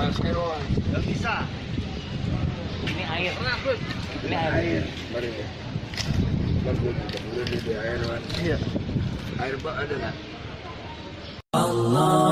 Nggak bisa. Ini air. Ini air. Mari. Bagus, boleh di air, Wan. Iya. Air Pak ada nggak? Allah